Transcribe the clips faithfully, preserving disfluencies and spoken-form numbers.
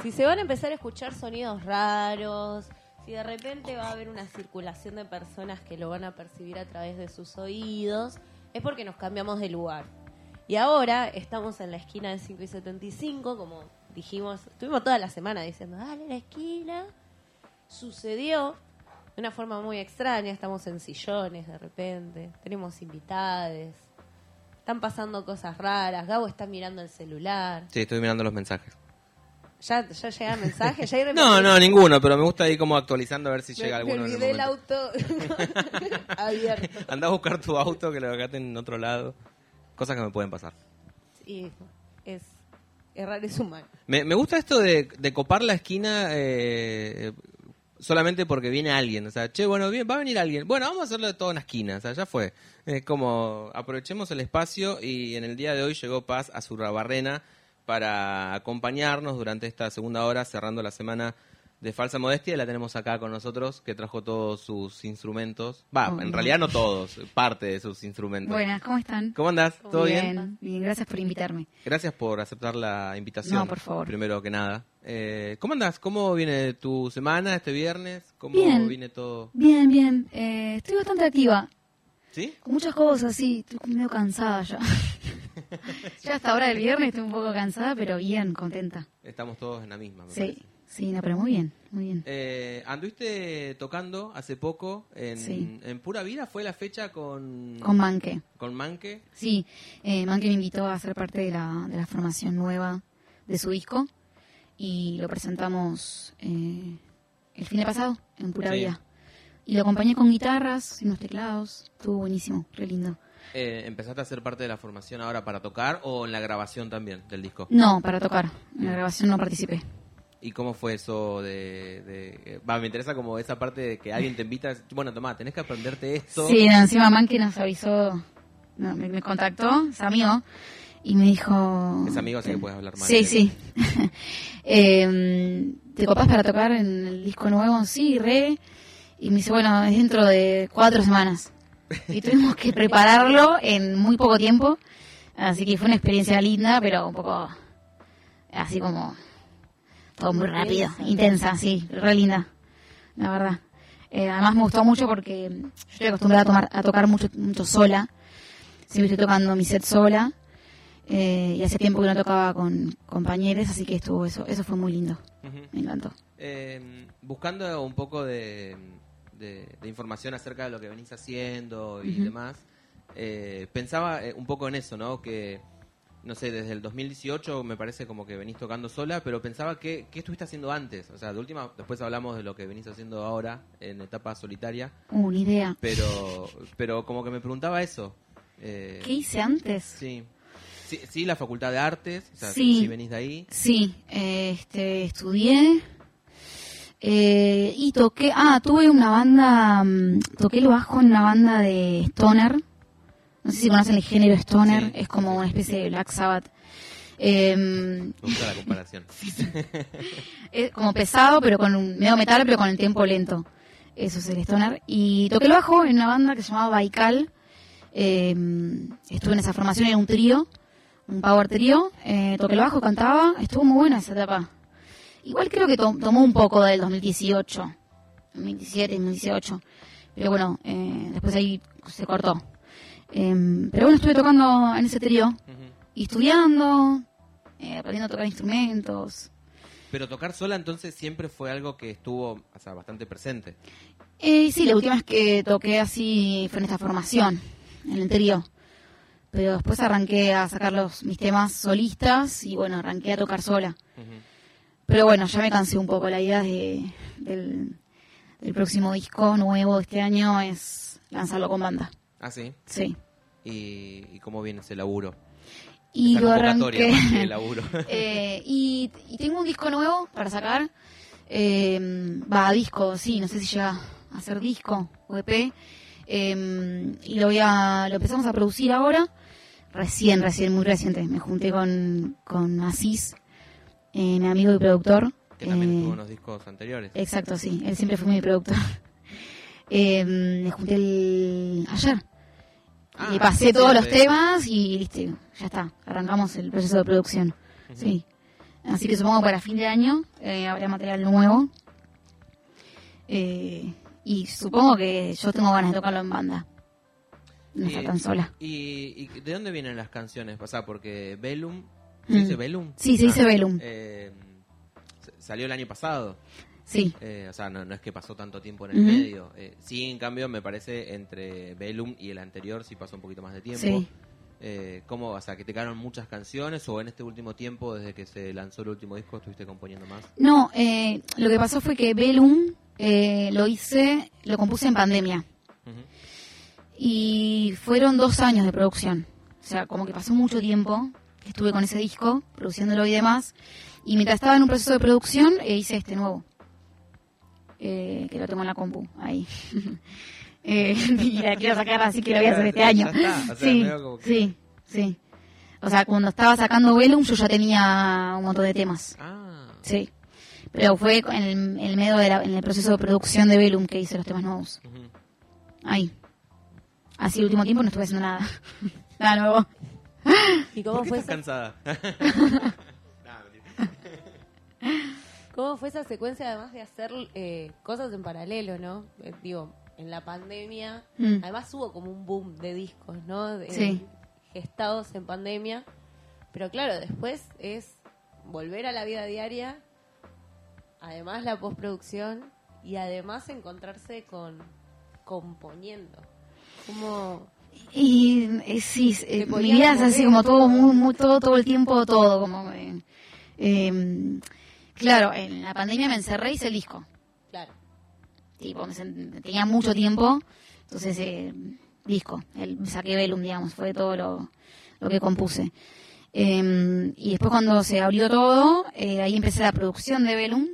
Si se van a empezar a escuchar sonidos raros, si de repente va a haber una circulación de personas que lo van a percibir a través de sus oídos, es porque nos cambiamos de lugar. Y ahora estamos en la esquina de cinco y setenta y cinco, como dijimos, estuvimos toda la semana diciendo, dale, la esquina. Sucedió de una forma muy extraña, estamos en sillones de repente, tenemos invitades, están pasando cosas raras, Gabo está mirando el celular. Sí, estoy mirando los mensajes. ¿Ya, ya llegan mensajes? ¿Ya no, no, ninguno, pero me gusta ir como actualizando a ver si me, llega alguno. Me en olvidé el el auto abierto. Andá a buscar tu auto que lo dejaste en otro lado. Cosas que me pueden pasar. Sí, es... errar es humano. Me, me gusta esto de, de copar la esquina eh, solamente porque viene alguien. O sea, che, bueno, bien, va a venir alguien. Bueno, vamos a hacerlo de toda una esquina. O sea, ya fue. Es como, aprovechemos el espacio y en el día de hoy llegó Paz a Surrabarrena para acompañarnos durante esta segunda hora, cerrando la semana de Falsa Modestia. Y la tenemos acá con nosotros, que trajo todos sus instrumentos. Va, oh, en no. realidad no todos, parte de sus instrumentos. Buenas, ¿cómo están? ¿Cómo andás? ¿Todo bien? Bien, bien, gracias por invitarme. Gracias por aceptar la invitación. No, por favor. Primero que nada. Eh, ¿Cómo andás? ¿Cómo viene tu semana este viernes? ¿Cómo bien, viene todo? Bien, bien. Eh, estoy bastante activa. ¿Sí? Con muchas cosas, sí. Estoy medio cansada ya. Ya hasta ahora del viernes estoy un poco cansada, pero bien, contenta. Estamos todos en la misma, me sí. parece. Sí, no, pero muy bien, muy bien. Eh, anduviste tocando hace poco en, sí. en Pura Vida, ¿fue la fecha con... Con Manque. ¿Con Manque? Sí, eh, Manque me invitó a ser parte de la, de la formación nueva de su disco y lo presentamos eh, el fin de pasado en Pura sí. Vida. Y lo acompañé con guitarras y unos teclados, estuvo buenísimo, re lindo. Eh, ¿Empezaste a ser parte de la formación ahora para tocar o en la grabación también del disco? No, para tocar, en la grabación no participé. ¿Y cómo fue eso de, de... Va, me interesa como esa parte de que alguien te invita, bueno, tomá, tenés que aprenderte esto. Sí, encima Manque nos avisó, no, me, me contactó, es amigo, y me dijo... Es amigo, así eh, que puedes hablar más. Sí, sí. eh, ¿Te copás para tocar en el disco nuevo? Sí, re. Y me dice, bueno, es dentro de cuatro semanas. Y tuvimos que prepararlo en muy poco tiempo, así que fue una experiencia linda, pero un poco así como... Todo muy rápido, intensa, sí, re linda, la verdad. Eh, además me gustó mucho porque yo estoy acostumbrada a, tomar, a tocar mucho, mucho sola. Siempre estoy tocando mi set sola. Eh, y hace tiempo que no tocaba con compañeros, así que estuvo eso. Eso fue muy lindo. Uh-huh. Me encantó. Eh, buscando un poco de, de, de información acerca de lo que venís haciendo y uh-huh. demás, eh, pensaba un poco en eso, ¿no? Que... No sé, desde el dos mil dieciocho me parece como que venís tocando sola, pero pensaba que ¿qué estuviste haciendo antes? O sea, de última, después hablamos de lo que venís haciendo ahora en etapa solitaria. Uh, ni idea. Pero, pero como que me preguntaba eso. Eh, ¿Qué hice antes? Sí. Sí, sí, la Facultad de Artes, o sea, sí, si venís de ahí. Sí, eh, este, estudié eh, y toqué, ah, tuve una banda, um, toqué el bajo en una banda de stoner. No sé si conocen el género stoner, sí, es como sí, una especie de Black Sabbath. Eh, Me gusta la comparación. Es como pesado, pero con un medio metal, pero con el tiempo lento. Eso es el stoner. Y toqué el bajo en una banda que se llamaba Baikal. Eh, estuve en esa formación, era un trío, un power trío. Eh, toqué el bajo, cantaba, estuvo muy buena esa etapa. Igual creo que to- tomó un poco del dos mil dieciocho, dos mil diecisiete, dos mil dieciocho. Pero bueno, eh, después ahí se cortó. Eh, pero bueno, estuve tocando en ese trío uh-huh. y estudiando, eh, aprendiendo a tocar instrumentos. Pero tocar sola entonces siempre fue algo que estuvo, o sea, bastante presente. Eh, sí, la última vez que toqué así fue en esta formación, en el trío. Pero después arranqué a sacar los, mis temas solistas y bueno, arranqué a tocar sola. Uh-huh. Pero bueno, ya me cansé un poco. La idea de, del, del próximo disco nuevo de este año es lanzarlo con banda. ¿Ah, sí? Sí. ¿Y, y cómo viene ese laburo? Y Esa lo convocatoria arranqué. más que laburo. eh, y, y tengo un disco nuevo para sacar. Eh, va a disco, sí, no sé si llega a ser disco o E P. Eh, y lo voy a, lo empezamos a producir ahora. Recién, recién, muy reciente. Me junté con, con Asís, eh, mi amigo y productor. Que también eh, estuvo en los discos anteriores. Exacto, sí. Él siempre fue mi productor. Eh, me junté el... ayer. Ah, y pasé todos los temas y listo, ya está. Arrancamos el proceso de producción. Uh-huh. Sí. Así que supongo para fin de año eh, habrá material nuevo. Eh, y supongo que yo tengo ganas de tocarlo en banda. No está tan sola. Y, ¿Y de dónde vienen las canciones? O sea, porque Velum... ¿Se Mm. dice Velum? Sí, se dice Ah, Velum. eh, salió el año pasado. Sí. Eh, o sea, no, no es que pasó tanto tiempo en el Ujú. medio. Eh, sí, en cambio, me parece entre Velum y el anterior sí pasó un poquito más de tiempo. Sí. Eh, ¿Cómo? O sea, que te quedaron muchas canciones o en este último tiempo, desde que se lanzó el último disco, estuviste componiendo más? No, eh, lo que pasó fue que Velum eh, lo hice, lo compuse en pandemia. Ujú. Y fueron dos años de producción. O sea, como que pasó mucho tiempo que estuve con ese disco, produciéndolo y demás. Y mientras estaba en un proceso de producción, eh, hice este nuevo. Eh, que lo tengo en la compu, ahí. eh, y la quiero sacar, así que lo voy a hacer este Ya año. está, o sea, Sí, medio como que- sí, sí. O sea, cuando estaba sacando Velum, yo ya tenía un montón de temas. Ah, Sí. Pero fue en el, en el medio de la- en el proceso de producción de Velum que hice los temas nuevos. ujú. Ahí. Así el último tiempo no estuve haciendo nada. Nada nuevo. ¿Y cómo ¿Por qué fue, estás esa, cansada? Nah, mentira. cómo fue esa secuencia además de hacer eh, cosas en paralelo, ¿no? Eh, digo, en la pandemia, Mm. además hubo como un boom de discos, ¿no? De- Sí. Gestados en pandemia. Pero claro, después es volver a la vida diaria, además la postproducción y además encontrarse con componiendo. Como Y eh, sí, eh, Te mi podías vida es así mover, como todo, todo. muy, muy, todo, todo el tiempo, todo. Como, eh, eh, claro, en la pandemia me encerré y hice el disco. claro. Tipo, me sent- tenía mucho tiempo, entonces eh, disco. El, saqué Velum, digamos, fue todo lo, lo que compuse. Eh, y después cuando se abrió todo, eh, ahí empecé la producción de Velum.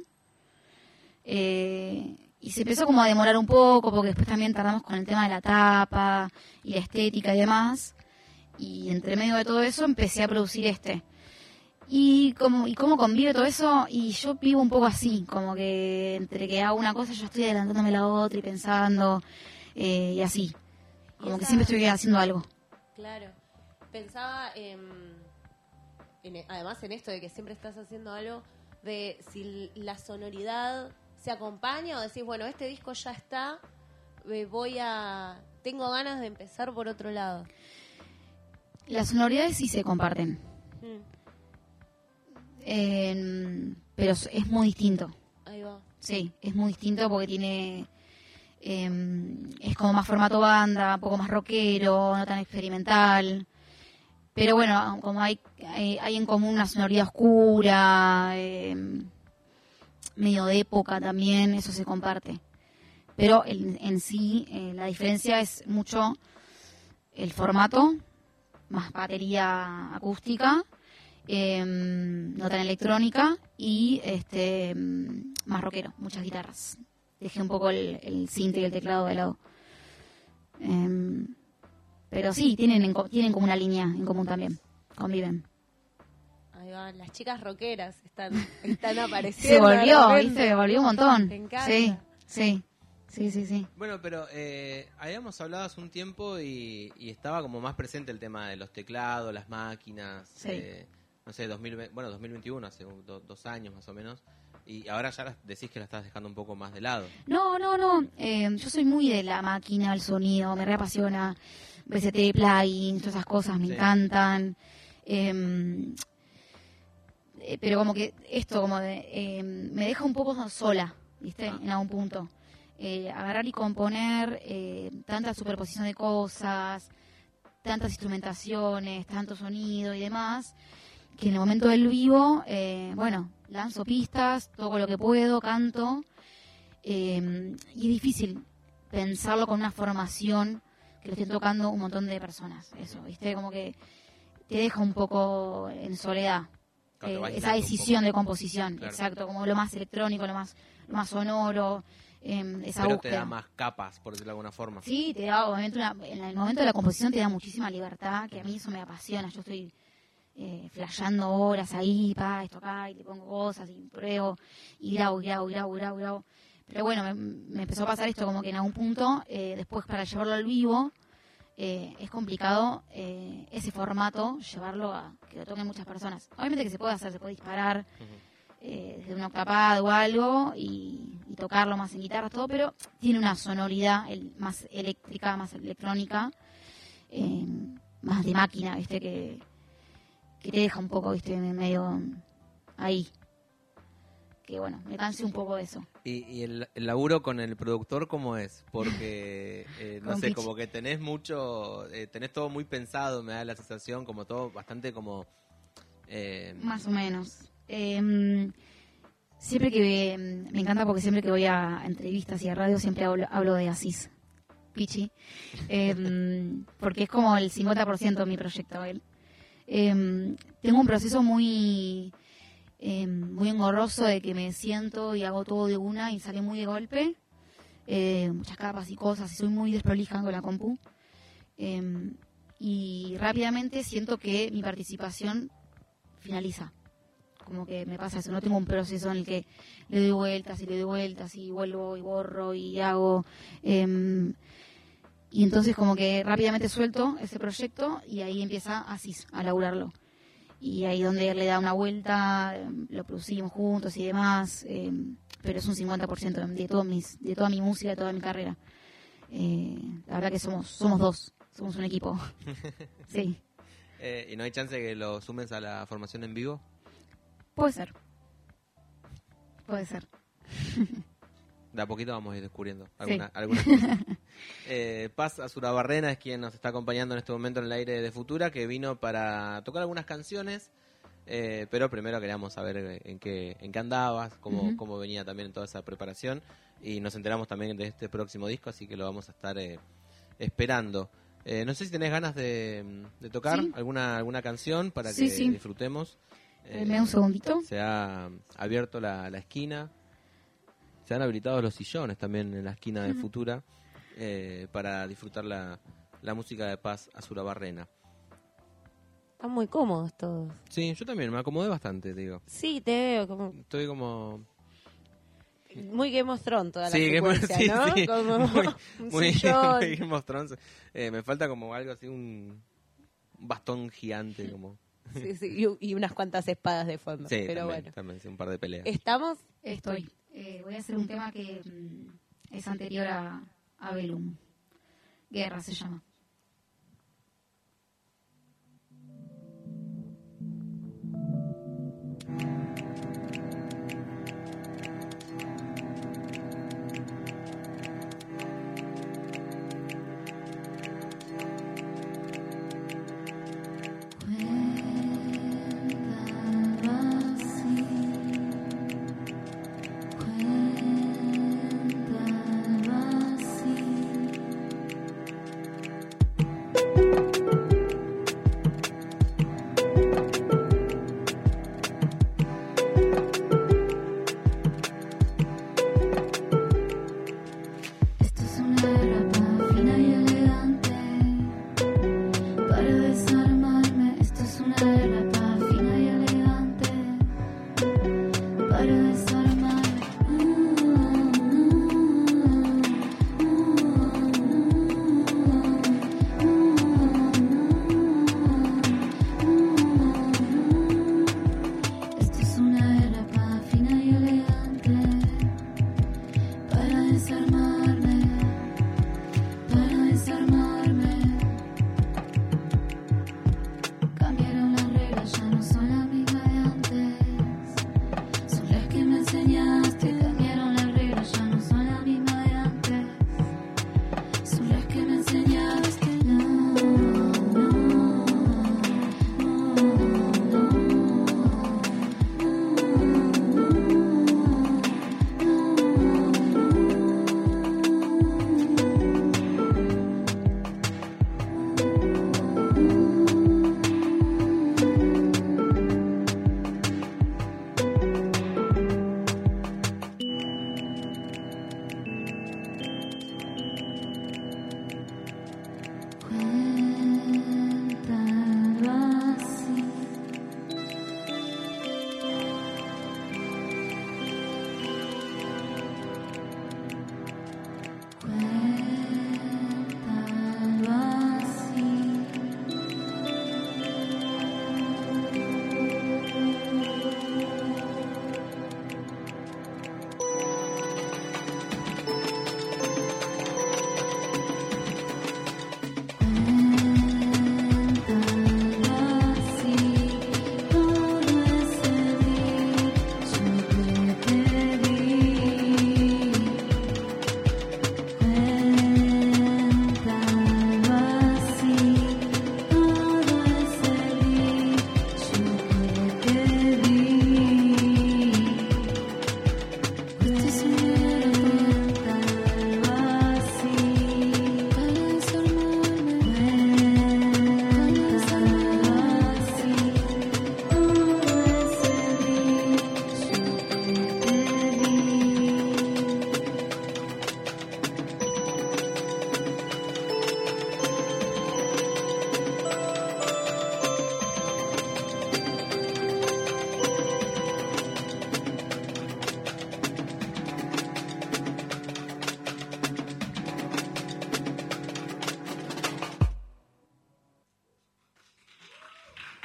Eh, y se empezó como a demorar un poco, porque después también tardamos con el tema de la tapa y la estética y demás. Y entre medio de todo eso empecé a producir este. Y como y cómo convive todo eso, y yo vivo un poco así, como que entre que hago una cosa yo estoy adelantándome la otra y pensando, eh, y así. Como Y que esa- siempre estoy haciendo algo. Claro. Pensaba en, en- además en esto de que siempre estás haciendo algo, de si la sonoridad se acompaña o decís, bueno, este disco ya está, eh, voy a... Tengo ganas de empezar por otro lado. Las sonoridades sí se comparten, Mm, eh, pero es es muy distinto. ahí va. Sí, es muy distinto porque tiene... eh, es como más formato banda, un poco más rockero, no tan experimental. Pero bueno, como hay, hay, hay en común una sonoridad oscura, eh, medio de época también, eso se comparte. Pero en, en sí, eh, la diferencia es mucho el formato, más batería acústica, eh, no tan electrónica y este mm, más rockero, muchas guitarras. Dejé un poco el, el synth y el teclado de lado. Eh, pero sí, tienen, en co- tienen como una línea en común también, conviven. Ahí va. Las chicas rockeras están, están Se apareciendo. de volvió, repente. ¿viste? Se volvió un montón. Me encanta. Sí, sí, sí, sí, sí. Bueno, pero eh, habíamos hablado hace un tiempo y, y estaba como más presente el tema de los teclados, las máquinas, Sí. eh, no sé, dos mil veinte, bueno, dos mil veintiuno, hace un- do- dos años más o menos, y ahora ya las- decís que la estás dejando un poco más de lado. No, no, no. Eh, yo soy muy de la máquina, el sonido, me reapasiona. V S T, plugins, todas esas cosas me Sí. encantan. Eh, eh, pero como que esto como de, eh, me deja un poco sola, ¿viste? Ah. En algún punto. Eh, agarrar y componer eh, tanta superposición de cosas, tantas instrumentaciones, tanto sonido y demás, que en el momento del vivo, eh, bueno, lanzo pistas, toco lo que puedo, canto, eh, y es difícil pensarlo con una formación que lo estén tocando un montón de personas, eso, ¿viste? Como que te deja un poco en soledad. Claro, te eh, va esa aislando un decisión poco. de composición, Claro. exacto, como lo más electrónico, lo más, lo más sonoro, eh, esa Pero te búsqueda. da más capas, por decirlo de alguna forma. Sí, te da obviamente una, en el momento de la composición te da muchísima libertad, que a mí eso me apasiona. Yo estoy eh, flasheando horas ahí, pa, esto acá, y le pongo cosas y pruebo, y grabo, y grabo, y grabo, y grabo, y grabo. Pero bueno, me, me empezó a pasar esto como que en algún punto, eh, después para llevarlo al vivo, eh, es complicado eh, ese formato, llevarlo a que lo toquen muchas personas. Obviamente que se puede hacer, se puede disparar uh-huh. eh, desde un octapad o algo y, y tocarlo más en guitarra, todo, pero tiene una sonoridad el, más eléctrica, más electrónica, eh, más de máquina, ¿viste? Que, que te deja un poco, ¿viste? Medio ahí. Que bueno, me cansé un poco de eso. ¿Y, y el, el laburo con el productor cómo es? Porque, eh, no sé, como que tenés mucho, eh, tenés todo muy pensado, me da la sensación, como todo bastante como... Eh... Más o menos. Eh, siempre que, me encanta porque siempre que voy a entrevistas y a radio siempre hablo, hablo de Asís, Pichi, eh, porque es como el cincuenta por ciento de mi proyecto él. Eh, tengo un proceso muy... Eh, muy engorroso de que me siento y hago todo de una y sale muy de golpe, eh, muchas capas y cosas, y soy muy desprolija con la compu, eh, y rápidamente siento que mi participación finaliza, como que me pasa eso, no tengo un proceso en el que le doy vueltas y le doy vueltas y vuelvo y borro y hago, eh, y entonces como que rápidamente suelto ese proyecto y ahí empieza Asís a laburarlo. Y ahí donde él le da una vuelta, eh, lo producimos juntos y demás, eh, pero es un cincuenta por ciento de, todo mis, de toda mi música, de toda mi carrera. Eh, la verdad que somos somos dos, somos un equipo. Sí. Eh, ¿Y no hay chance de que lo sumes a la formación en vivo? Puede ser. Puede ser. De a poquito vamos a ir descubriendo alguna, sí. algunas cosas. Eh, Paz Azurabarrena es quien nos está acompañando en este momento en el aire de Futura, que vino para tocar algunas canciones, eh, pero primero queríamos saber en qué, en qué andabas, cómo, uh-huh. cómo venía también toda esa preparación, y nos enteramos también de este próximo disco, así que lo vamos a estar eh, esperando. Eh, no sé si tenés ganas de, de tocar sí. alguna alguna canción para sí, que sí. disfrutemos. Eh, ¿Me da un segundito? Se ha abierto la, la esquina. Se han habilitado los sillones también en la esquina de uh-huh. Futura eh, para disfrutar la, la música de Paz Azurabarrena. Están muy cómodos todos. Sí, yo también me acomodé bastante, te digo. Sí, te veo como... Estoy como... Muy Game of Thrones toda la sí, secuencia, sí, ¿no? Sí, como muy, un muy, sillón. muy Game of Thrones. Eh, me falta como algo así, un, un bastón gigante como... Sí, sí, y, y unas cuantas espadas de fondo. Sí, pero también, bueno. también, sí, un par de peleas. ¿Estamos? Estoy. Eh, voy a hacer un tema que mm, es anterior a, a Velum. Guerra se llama.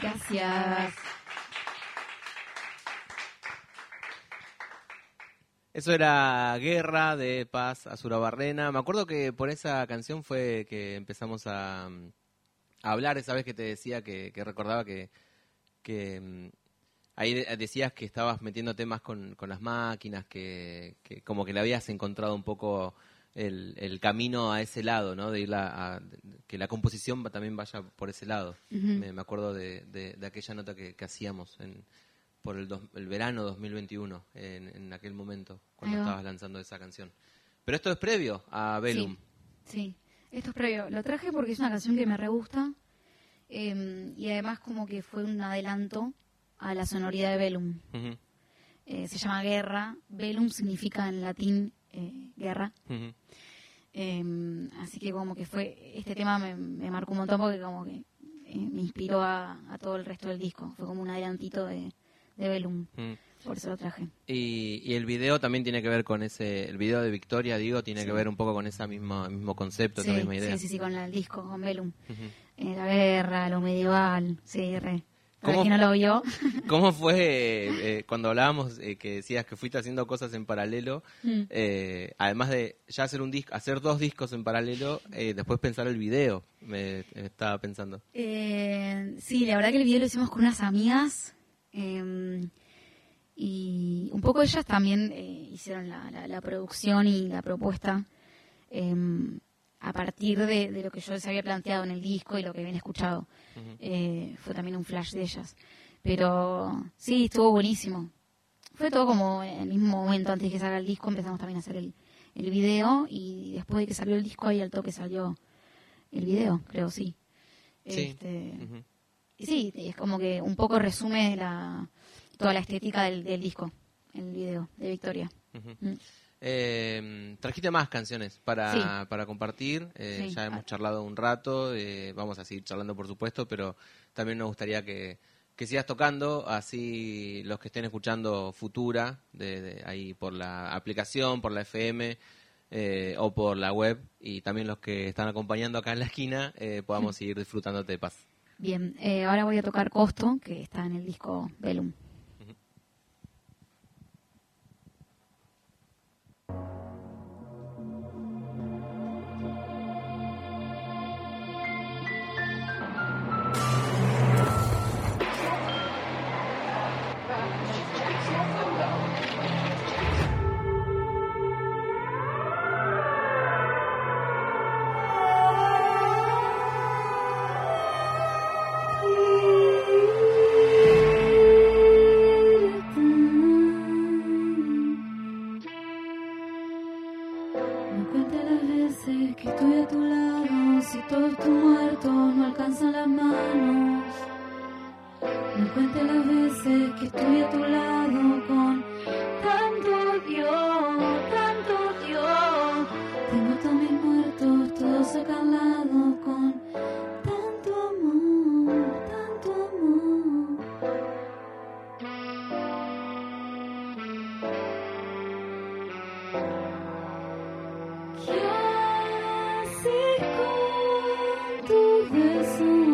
Gracias. Eso era Guerra de Paz Asurabarrena. Me acuerdo que por esa canción fue que empezamos a, a hablar esa vez que te decía que, que recordaba que, que ahí decías que estabas metiéndote más con, con las máquinas, que, que como que le habías encontrado un poco el, el camino a ese lado, ¿no? De ir a, a, que la composición también vaya por ese lado. Uh-huh. me, me acuerdo de, de, de aquella nota que, que hacíamos en... por el, dos, el verano dos mil veintiuno, en, en aquel momento, cuando estabas lanzando esa canción. Pero esto es previo a Velum. Sí, sí, esto es previo. Lo traje porque es una canción que me re gusta, eh, y además como que fue un adelanto a la sonoridad de Velum. Uh-huh. Eh, se llama Guerra. Velum significa en latín eh, guerra. Uh-huh. Eh, así que como que fue, este tema me, me marcó un montón porque como que eh, me inspiró a, a todo el resto del disco. Fue como un adelantito de... de Velum, mm. por eso lo traje. Y, y el video también tiene que ver con ese, el video de Victoria, digo, tiene sí. que ver un poco con ese mismo, mismo concepto, sí, esa misma idea. Sí, sí, sí, con el disco, con Velum. Uh-huh. eh, la guerra, lo medieval, sí, re. Para quien no lo vio. ¿Cómo fue eh, cuando hablábamos eh, que decías que fuiste haciendo cosas en paralelo? Mm. Eh, además de ya hacer un disco, hacer dos discos en paralelo, eh, después pensar el video, me, me estaba pensando. Eh, sí, la verdad que el video lo hicimos con unas amigas. Eh, y un poco ellas también eh, hicieron la, la, la producción y la propuesta eh, a partir de, de lo que yo les había planteado en el disco y lo que habían escuchado. Uh-huh. eh, fue también un flash de ellas, pero sí, estuvo buenísimo. Fue todo como en el mismo momento. Antes de que salga el disco empezamos también a hacer el, el video, y después de que salió el disco ahí al toque salió el video, creo, sí, sí. Este, uh-huh. Y sí, es como que un poco resume la, toda la estética del, del disco, el video de Victoria. Uh-huh. Mm. Eh, trajiste más canciones para, sí. para compartir, eh, sí. ya hemos charlado un rato, eh, vamos a seguir charlando por supuesto, pero también nos gustaría que, que sigas tocando, así los que estén escuchando Futura, de, de ahí por la aplicación, por la F M eh, o por la web, y también los que están acompañando acá en la esquina, eh, podamos seguir disfrutando de Paz. Bien, eh, ahora voy a tocar Costo, que está en el disco Velum.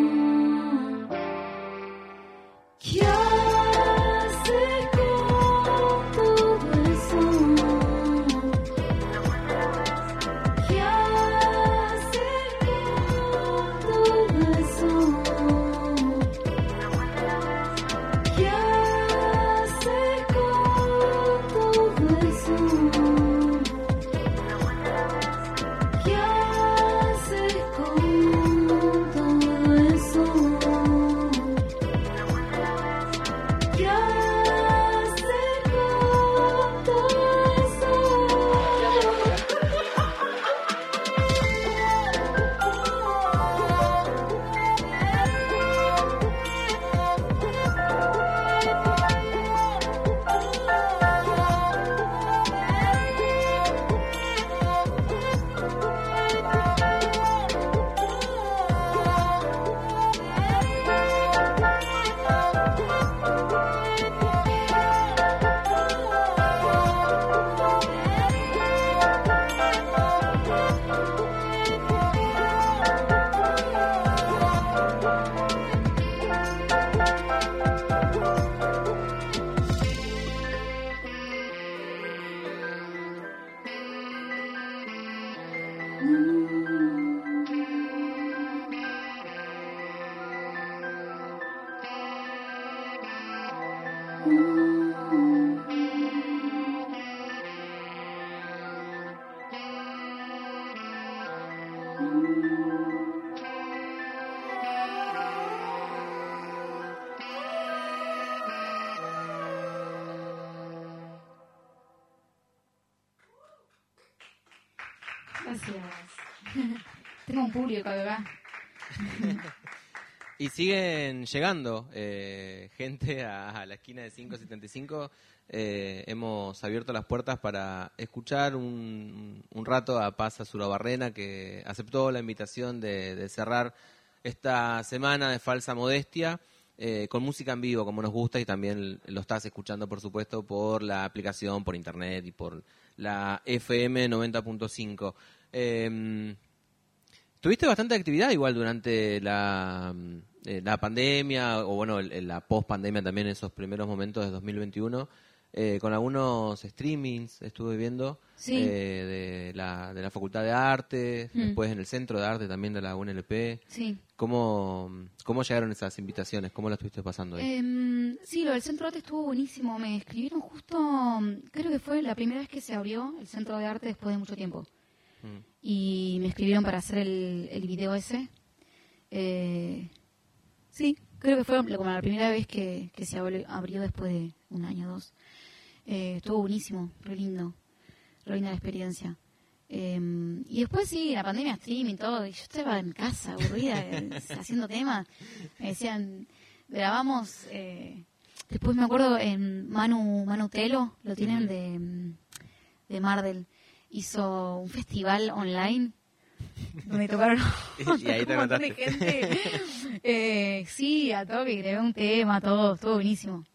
¿Qué haces con Gracias. Tengo un público acá. Y siguen llegando eh, gente a, a la esquina de quinientos setenta y cinco. Eh, hemos abierto las puertas para escuchar un, un rato a Paz Azurabarrena, que aceptó la invitación de, de cerrar esta semana de Falsa Modestia eh, con música en vivo, como nos gusta, y también lo estás escuchando, por supuesto, por la aplicación, por internet y por la F M noventa punto cinco. Eh, Tuviste bastante actividad igual durante la, eh, la pandemia, o bueno, el, la post-pandemia también, en esos primeros momentos de dos mil veintiuno, eh, con algunos streamings estuve viendo, sí. eh, de, la, de la Facultad de Arte, mm. después en el Centro de Arte también de la U N L P. Sí. ¿Cómo, cómo llegaron esas invitaciones? ¿Cómo las estuviste pasando ahí? Eh, sí, lo del Centro de Arte estuvo buenísimo. Me escribieron justo, creo que fue la primera vez que se abrió el Centro de Arte después de mucho tiempo. Y me escribieron para hacer el, el video ese. Eh, sí, creo que fue como la primera vez que, que se abrió después de un año o dos. Eh, estuvo buenísimo, re lindo, re linda la experiencia. Eh, y después sí, la pandemia, streaming, todo. Y yo estaba en casa, aburrida, haciendo temas. Me decían, grabamos. Eh, después me acuerdo en Manu, Manu Telo, lo tienen de, de Mardel. Hizo un festival online donde tocaron y ahí te un montón de gente. Eh, sí, a toque, grabé un tema, todo, estuvo buenísimo.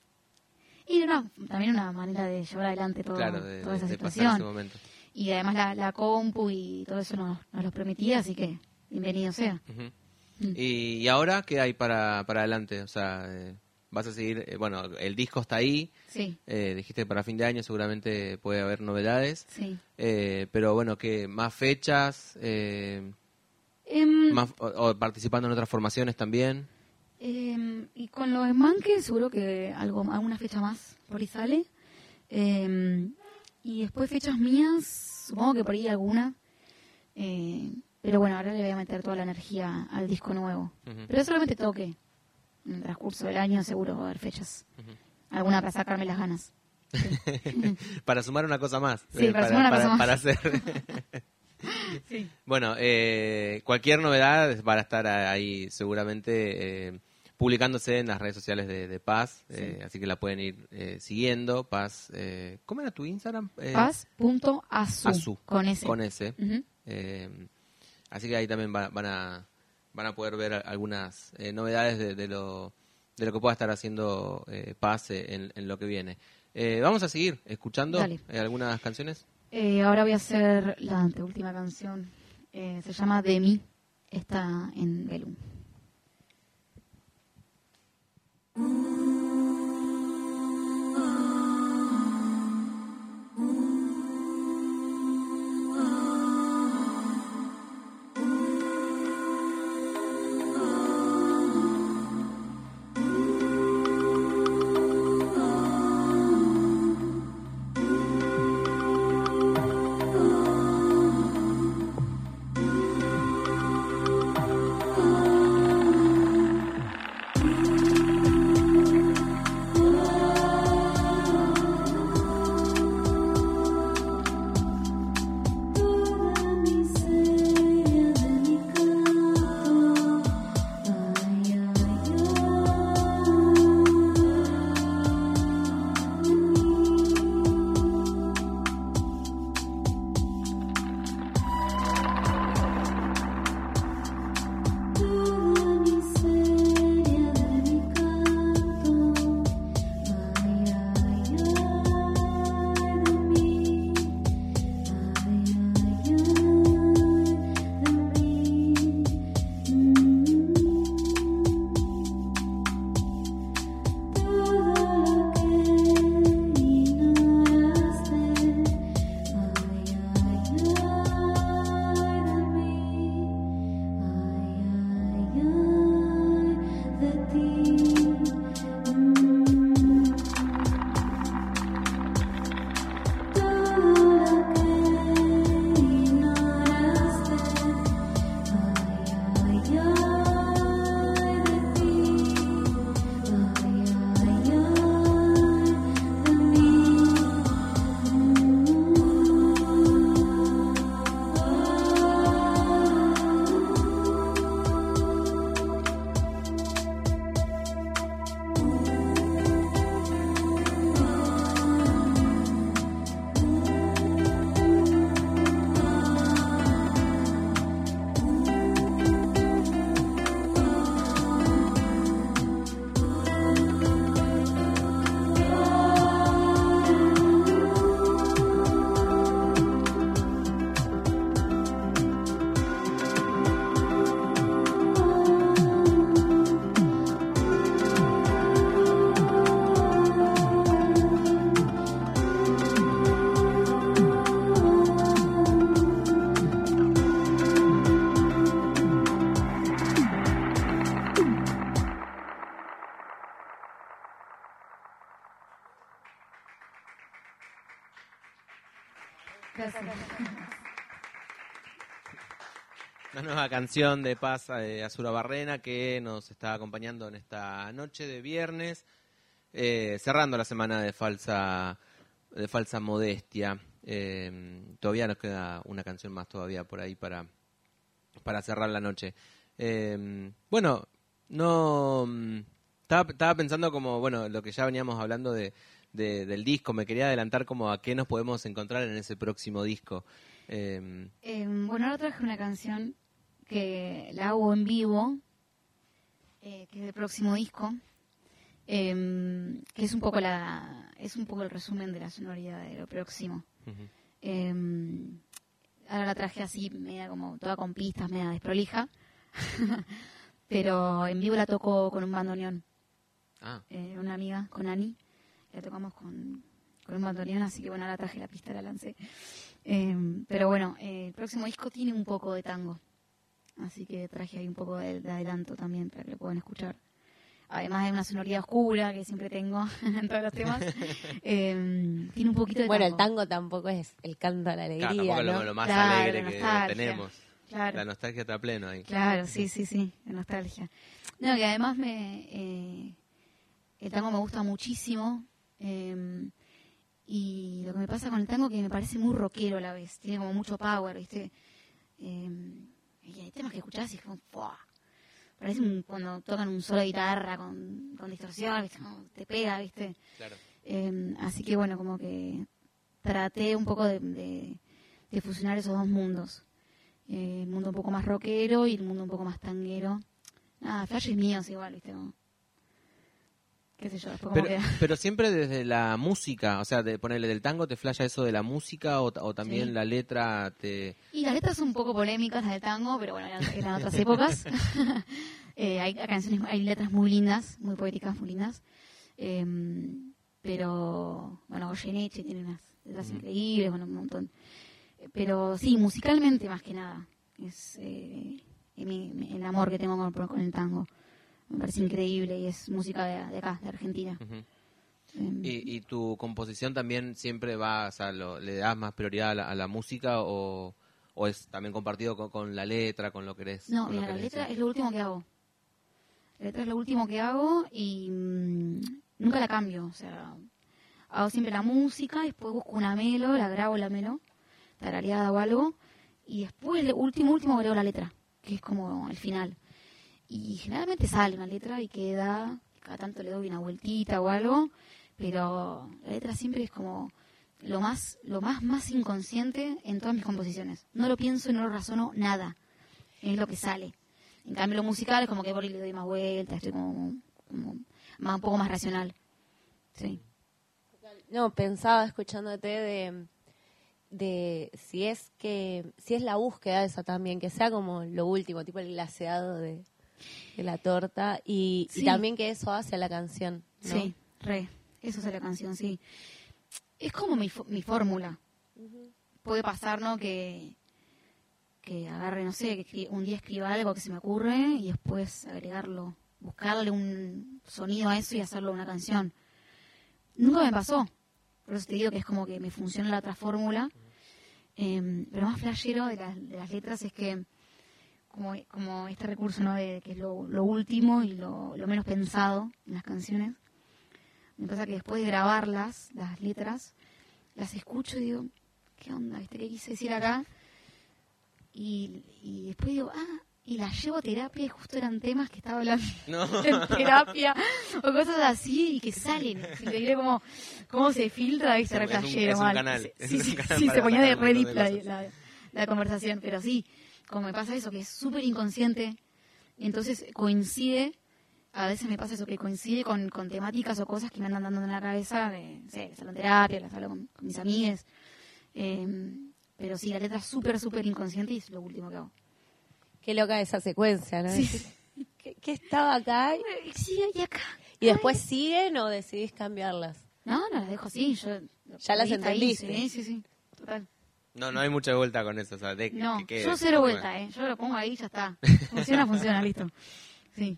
Y era una, también una manera de llevar adelante todo, claro, de, toda esa de situación. Ese momento. Y además la, la compu y todo eso nos, nos lo permitía, así que bienvenido sea. Uh-huh. mm. ¿Y, ¿Y ahora qué hay para, para adelante? O sea, eh, vas a seguir, eh, bueno, el disco está ahí. Sí. Eh, dijiste para fin de año seguramente puede haber novedades. Sí. Eh, pero bueno, ¿qué más fechas? Eh, um, más, o, o participando en otras formaciones también. Eh, y con los Esmanques seguro que algo, alguna fecha más por ahí sale. Eh, y después fechas mías, supongo que por ahí alguna. Eh, pero bueno, ahora le voy a meter toda la energía al disco nuevo. Uh-huh. Pero solamente toque. En el transcurso del año seguro va a haber fechas. Uh-huh. Alguna para sacarme las ganas. Sí. Para sumar una cosa más. Sí, eh, para, para sumar una para, cosa más. Para hacer... Sí. Bueno, eh, cualquier novedad va a estar ahí seguramente eh, publicándose en las redes sociales de, de Paz, sí. eh, así que la pueden ir eh, siguiendo. Paz, eh, ¿cómo era tu Instagram? Eh, Paz punto azu, con ese. Con ese. Uh-huh. Eh, así que ahí también va, van a van a poder ver algunas eh, novedades de, de lo de lo que pueda estar haciendo eh, Paz en, en lo que viene. Eh, vamos a seguir escuchando eh, algunas canciones. Eh, ahora voy a hacer la anteúltima canción. Eh, se llama De mí. Está en Belum. Una nueva canción de Paz de Azura Barrena que nos está acompañando en esta noche de viernes, eh, cerrando la semana de falsa de falsa modestia. Eh, todavía nos queda una canción más todavía por ahí para, para cerrar la noche. Eh, bueno, no estaba, estaba pensando como, bueno, lo que ya veníamos hablando de, de, del disco, me quería adelantar como a qué nos podemos encontrar en ese próximo disco. Eh, Eh, bueno, ahora traje una canción que la hago en vivo, eh, que es del próximo disco, eh, que es un poco la es un poco el resumen de la sonoridad de lo próximo. uh-huh. Eh, ahora la traje así, media como toda con pistas, media desprolija, pero en vivo la toco con un bandoneón. Ah. Eh, una amiga, con Ani, la tocamos con, con un bandoneón, así que bueno, ahora traje la pista, la lancé. Eh, pero bueno, eh, el próximo disco tiene un poco de tango, así que traje ahí un poco de, de adelanto también para que lo puedan escuchar. Además de una sonoridad oscura que siempre tengo en todos los temas, eh, tiene un poquito de Bueno, tango. el tango tampoco es el canto a la Claro, alegría, tampoco ¿no? lo, lo más Claro, alegre la que nostalgia. tenemos. Claro. La nostalgia está a pleno ahí. Claro, sí, sí, sí, la nostalgia. No, que además me eh, el tango me gusta muchísimo, eh, y lo que me pasa con el tango es que me parece muy rockero a la vez, tiene como mucho power, ¿viste? Eh, y hay temas que escuchás y es como, ¡fua! Parece un, cuando tocan un solo de guitarra con, con distorsión, ¿viste? Como te pega, ¿viste? Claro. Eh, así que bueno, como que traté un poco de, de, de fusionar esos dos mundos. Eh, el mundo un poco más rockero y el mundo un poco más tanguero. Nada, flashes míos igual, ¿viste? Como, qué sé yo, después como Pero, queda. pero siempre desde la música, o sea, de ponerle del tango, ¿te flasha eso de la música o, o también Sí. la letra te...? Y las letras son un poco polémicas, las del tango, pero bueno, eran, eran otras épocas. eh, hay canciones, hay letras muy lindas, muy poéticas, muy lindas. Eh, pero, bueno, Goyeneche tiene unas letras Ujú. increíbles, bueno, un montón. Eh, Pero sí, musicalmente más que nada. Es eh, mi- mi- el amor que tengo con, con el tango. Me parece increíble y es música de, de acá, de Argentina. Ujú. Eh, ¿Y, y tu composición también siempre va, o sea, lo- le das más prioridad a la, a la música o, o es también compartido con, con la letra, con lo que eres? No, con lo mira, que la querés letra decir? es lo último que hago. La letra es lo último que hago y mm, nunca la cambio. O sea, hago siempre la música, después busco una melo, la grabo la melo, tarareada o algo, y después, el último, último, agrego la letra, que es como el final. Y generalmente sale una letra y queda, cada tanto le doy una vueltita o algo, pero la letra siempre es como lo más, lo más, más inconsciente en todas mis composiciones. No lo pienso y no lo razono nada. Es lo que sale. En cambio, lo musical es como que por ahí le doy más vueltas, estoy como, como más, un poco más racional. Sí. No, pensaba escuchándote de, de si es que si es la búsqueda esa también, que sea como lo último, tipo el glaseado de, de la torta y, Sí. y también que eso hace a la canción, ¿no? Sí, re. Eso es la canción, sí. Es como mi, fo- mi fórmula. Puede pasar, ¿no? Que, que agarre, no sé, que escri- un día escriba algo que se me ocurre y después agregarlo, buscarle un sonido a eso y hacerlo una canción. Nunca me pasó. Por eso te digo que es como que me funciona la otra fórmula. Eh, pero más flashero de las, de las letras es que como, como este recurso, ¿no? De que es lo, lo último y lo, lo menos pensado en las canciones. Me pasa que después de grabarlas, las letras, las escucho y digo, ¿qué onda? ¿Viste qué quise decir acá? Y, y después digo, ah, y las llevo a terapia y justo eran temas que estaba hablando No. en terapia o cosas así y que salen. Si te diré cómo, cómo se filtra, viste, Es re un- flashero, es un mal. canal, Sí, es sí, un sí, canal sí, para se ponía sacar de un montón Reddit de la, cosas. la, la conversación, pero sí, como me pasa eso, que es súper inconsciente, y entonces coincide, a veces me pasa eso, que coincide con, con temáticas o cosas que me andan dando en la cabeza, de, no sé, las hablo en terapia, las hablo con, con mis amigas, eh, pero sí, la letra es súper, súper inconsciente y es lo último que hago. Qué loca esa secuencia, ¿no? Sí. Decir, ¿Qué, qué estaba acá? Sí, y acá. ¿Y después siguen o decidís cambiarlas? No, no, las dejo así. Yo, Ya las ahí está ahí, entendiste. Sí, sí, sí. Total. No, no hay mucha vuelta con eso, o sea, de, No, que quede. yo cero vuelta, ¿eh? Yo lo pongo ahí y ya está. Funciona, funciona, listo. Sí.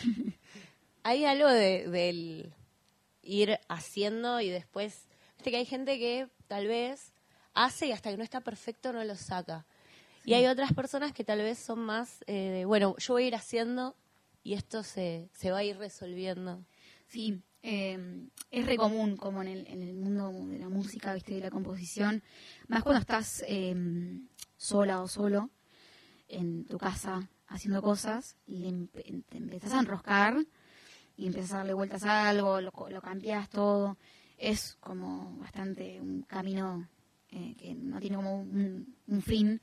Hay algo de, del ir haciendo y después... Viste que hay gente que tal vez hace y hasta que no está perfecto no lo saca. Sí. Y hay otras personas que tal vez son más, eh, de, bueno, yo voy a ir haciendo y esto se, se va a ir resolviendo. Sí, eh, es re común como en el, en el mundo de la música, ¿viste? De la composición, más cuando estás eh, sola o solo en tu casa haciendo cosas y empe- te empezás a enroscar y empezás a darle vueltas a algo, lo, lo cambias todo. Es como bastante un camino eh, que no tiene como un, un fin.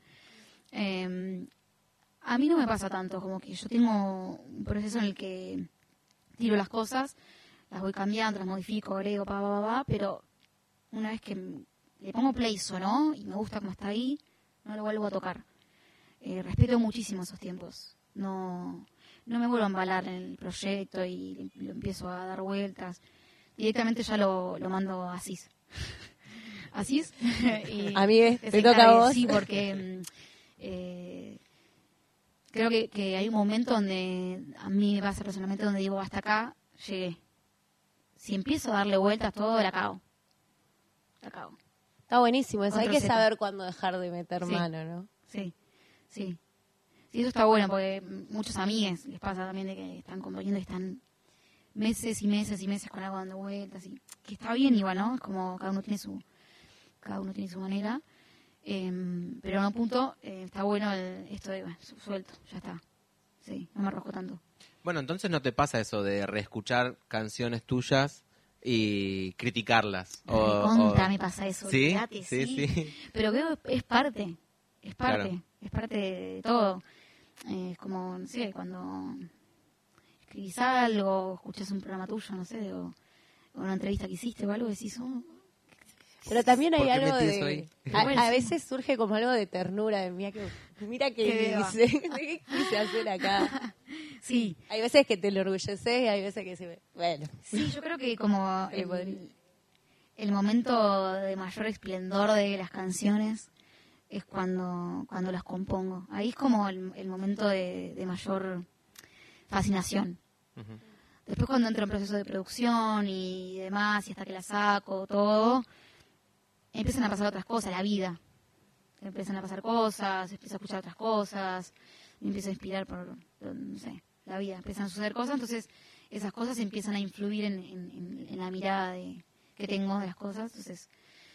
Eh, a mí no me pasa tanto, como que yo tengo un proceso en el que tiro las cosas, las voy cambiando, las modifico, agrego, pa, pa, pa, pa, pero una vez que le pongo play sonó y me gusta cómo está ahí, no lo vuelvo a tocar. Eh, respeto muchísimo esos tiempos. No, no me vuelvo a embalar en el proyecto y lo empiezo a dar vueltas. Directamente ya lo, lo mando a Cis. ¿A Cis? Y a mí es, que te se toca a encargue, vos. Sí, porque eh, creo que, que hay un momento donde, a mí me pasa personalmente, donde digo, hasta acá llegué. Si empiezo a darle vueltas todo, la cago. La cago. Está buenísimo eso. Hay que Otra receta. saber cuándo dejar de meter Sí. mano, ¿no? Sí, sí. Sí, eso está bueno, porque muchos amigos les pasa también de que están componiendo y están meses y meses y meses con algo dando vueltas, y que está bien igual, ¿no? Es como cada uno tiene su cada uno tiene su manera, eh, pero en un punto eh, está bueno el, esto de, bueno, su- suelto, ya está. Sí, no me arrojo tanto. Bueno, entonces no te pasa eso de reescuchar canciones tuyas y criticarlas. O, Contra o- me pasa eso, ¿Sí? olvídate, Sí, sí. sí. Pero creo que es parte, es parte, Claro. es parte de todo. Eh, es como, no sé, cuando escribís algo, escuchás un programa tuyo, no sé, o, o una entrevista que hiciste o algo, decís, oh, Pero también hay ¿Por qué algo metí eso de... ahí? A, a veces surge como algo de ternura, de mira que, mira Qué que beba. hice, qué quise hacer acá. sí, Hay veces que te lo orgulleces y hay veces que se... Bueno, sí, yo creo que como Sí, podría. el, el momento de mayor esplendor de las canciones es cuando, cuando las compongo. Ahí es como el, el momento de, de mayor fascinación. Ujú. Después cuando entro en proceso de producción y demás, y hasta que la saco, todo, empiezan a pasar otras cosas, la vida. Empiezan a pasar cosas, empiezo a escuchar otras cosas, me empiezo a inspirar por, no sé, la vida. Empiezan a suceder cosas, entonces esas cosas empiezan a influir en, en- en- en la mirada de, que tengo de las cosas. Entonces,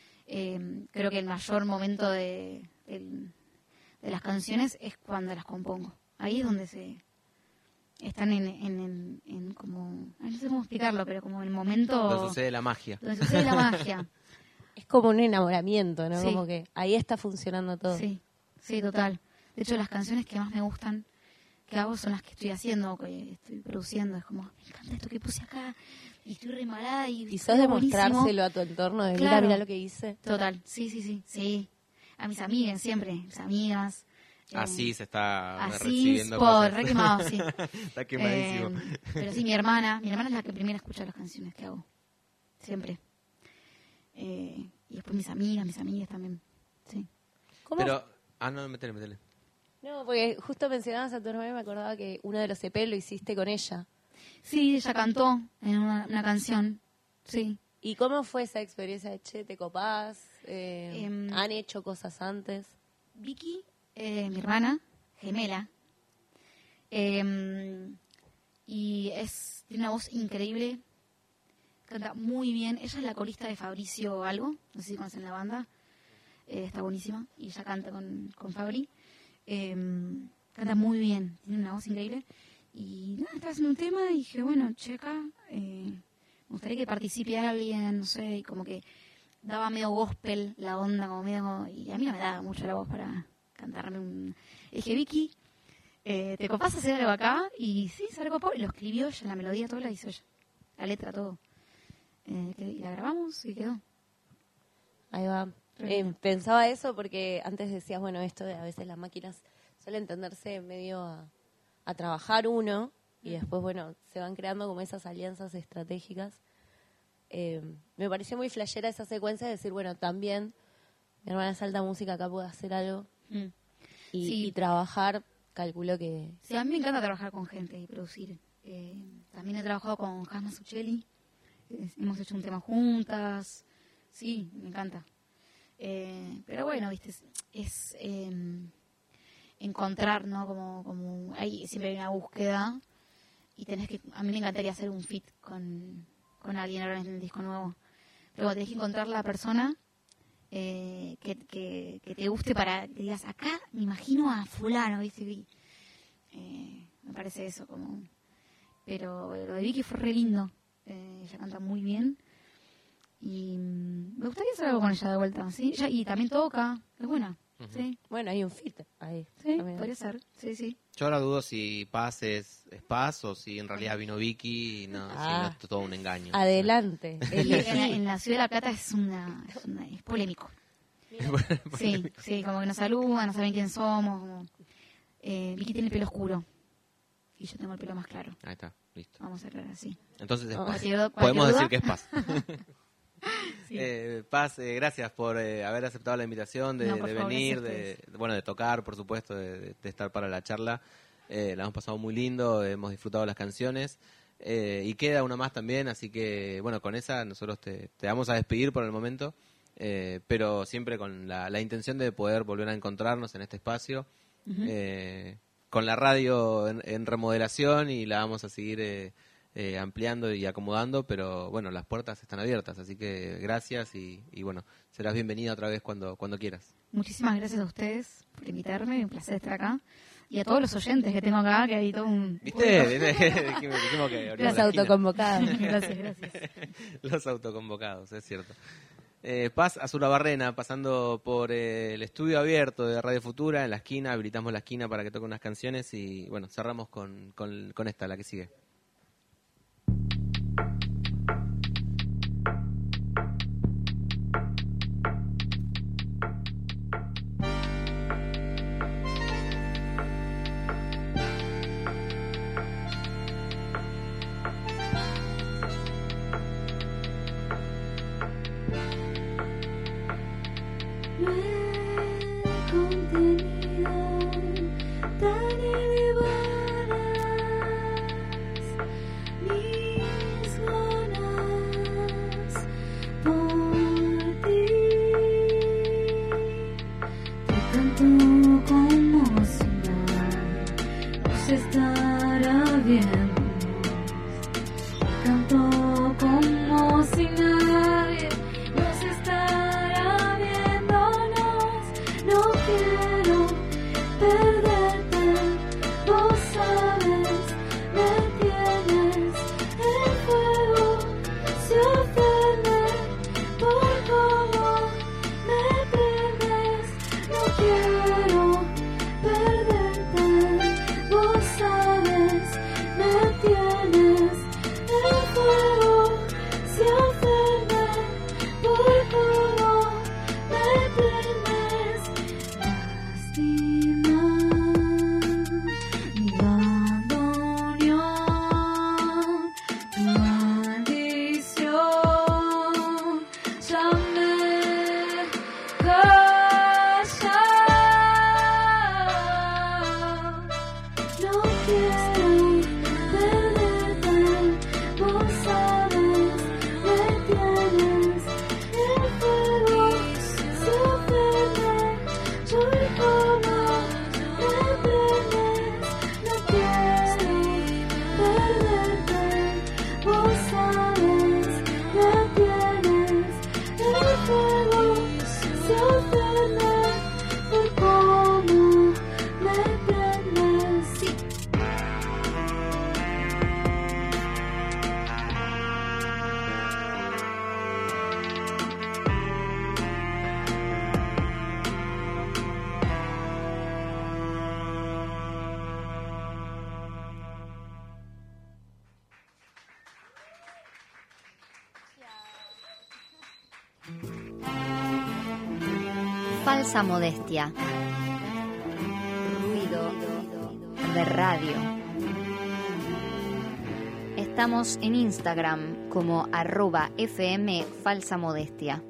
eh, creo que el mayor momento de, del- de las canciones es cuando las compongo. Ahí es donde se están en, en, en, en como, ay, no sé cómo explicarlo, pero como el momento Donde sucede la magia. donde sucede la magia. es como un enamoramiento, ¿no? Sí. Como que ahí está funcionando todo. Sí, sí, total. De hecho, las canciones que más me gustan que hago son las que estoy haciendo, que estoy produciendo. Es como, me encanta esto que puse acá y estoy re embalada y Y está sos de buenísimo. mostrárselo a tu entorno, de mira, Claro. mira lo que hice. Total, sí, sí, sí, sí. A mis amigas siempre, mis amigas. eh, Así se está Así, recibiendo por cosas. re quemado, sí. Está quemadísimo. Eh, pero sí, mi hermana, mi hermana es la que primero escucha las canciones que hago. Siempre. Eh, y después mis amigas, mis amigas también. Sí. ¿Cómo? Pero, ah, no, metele, metele. No, porque justo mencionabas a tu hermana y me acordaba que uno de los E P lo hiciste con ella. Sí, ella cantó en una, una canción. Sí. ¿Y cómo fue esa experiencia de Che, te copás? Eh, Em, ¿Han hecho cosas antes? Vicky, eh, mi hermana, gemela. Eh, y es tiene una voz increíble. Canta muy bien. Ella es la corista de Fabricio Algo. No sé si conocen la banda. Eh, está buenísima. Y ella canta con, con Fabri. Eh, canta muy bien. Tiene una voz increíble. Y nada, estaba haciendo un tema y dije, bueno, checa. Eh, me gustaría que participe alguien, no sé, y como que daba medio gospel la onda, como medio, y a mí no me daba mucho la voz para cantarme un... Y dije, Vicky, eh, ¿te copás hacer algo acá? Y sí, se recopó, y lo escribió ella, la melodía toda la hizo ella, la letra, todo. Eh, que- y la grabamos y quedó. Ahí va. Eh, pensaba eso porque antes decías, bueno, esto de a veces las máquinas suelen tenderse medio a, a trabajar uno y después, bueno, se van creando como esas alianzas estratégicas. Eh, me pareció muy flashera esa secuencia de decir, bueno, también mi hermana es alta música, acá puedo hacer algo Mm. y, Sí. y trabajar, calculo que... Sí, a mí me encanta trabajar con gente y producir. Eh, también he trabajado con Jasma Suchelli, eh, hemos hecho un tema juntas, sí, me encanta. Eh, pero bueno, viste, es, es eh, encontrar, ¿no? Como, como hay, siempre hay una búsqueda y tenés que, a mí me encantaría hacer un fit con, con alguien ahora en el disco nuevo. Pero bueno, tenés que encontrar la persona eh, que, que, que te guste para que digas, acá me imagino a fulano, ¿viste? Y, eh, me parece eso como... Pero lo de Vicky fue re lindo. Eh, ella canta muy bien. Y mm, me gustaría hacer algo con ella de vuelta, ¿sí? Ella, y también toca, es buena, uh-huh. ¿sí? Bueno, hay un fit ahí. Sí, también. Podría ser, sí, sí. Yo ahora dudo si Paz es, es Paz o si en realidad vino Vicky y no, ah, si no es todo un engaño. Adelante. en, la, en la Ciudad de La Plata es una, es, una, es polémico. Sí, sí, como que nos saludan, no saben quién somos. Como, eh, Vicky tiene el pelo oscuro y yo tengo el pelo más claro. Ahí está, listo. Vamos a hablar así. Entonces es oh, Paz. Cualquier, podemos duda? decir que es Paz. Sí. eh, Paz, eh, gracias por eh, haber aceptado la invitación de, no, de favor, venir, de, de, bueno, de tocar, por supuesto, de, de estar para la charla. Eh, la hemos pasado muy lindo, hemos disfrutado las canciones eh, y queda una más también, así que bueno, con esa nosotros te, te vamos a despedir por el momento, eh, pero siempre con la, la intención de poder volver a encontrarnos en este espacio, uh-huh. eh, con la radio en, en remodelación y la vamos a seguir eh, eh, ampliando y acomodando, pero bueno, las puertas están abiertas, así que gracias y, y bueno, serás bienvenida otra vez cuando, cuando quieras. Muchísimas gracias a ustedes por invitarme, un placer estar acá. Y a todos los oyentes que tengo acá, que hay todo un... ¿Viste? dijimos, dijimos que los autoconvocados. Gracias, gracias. Los autoconvocados, es cierto. Eh, Paz Azurabarrena, pasando por eh, el estudio abierto de Radio Futura, en la esquina, habilitamos la esquina para que toque unas canciones y bueno, cerramos con, con, con esta, la que sigue. Falsa modestia. Ruido de radio. Estamos en Instagram como arroba fm falsa modestia.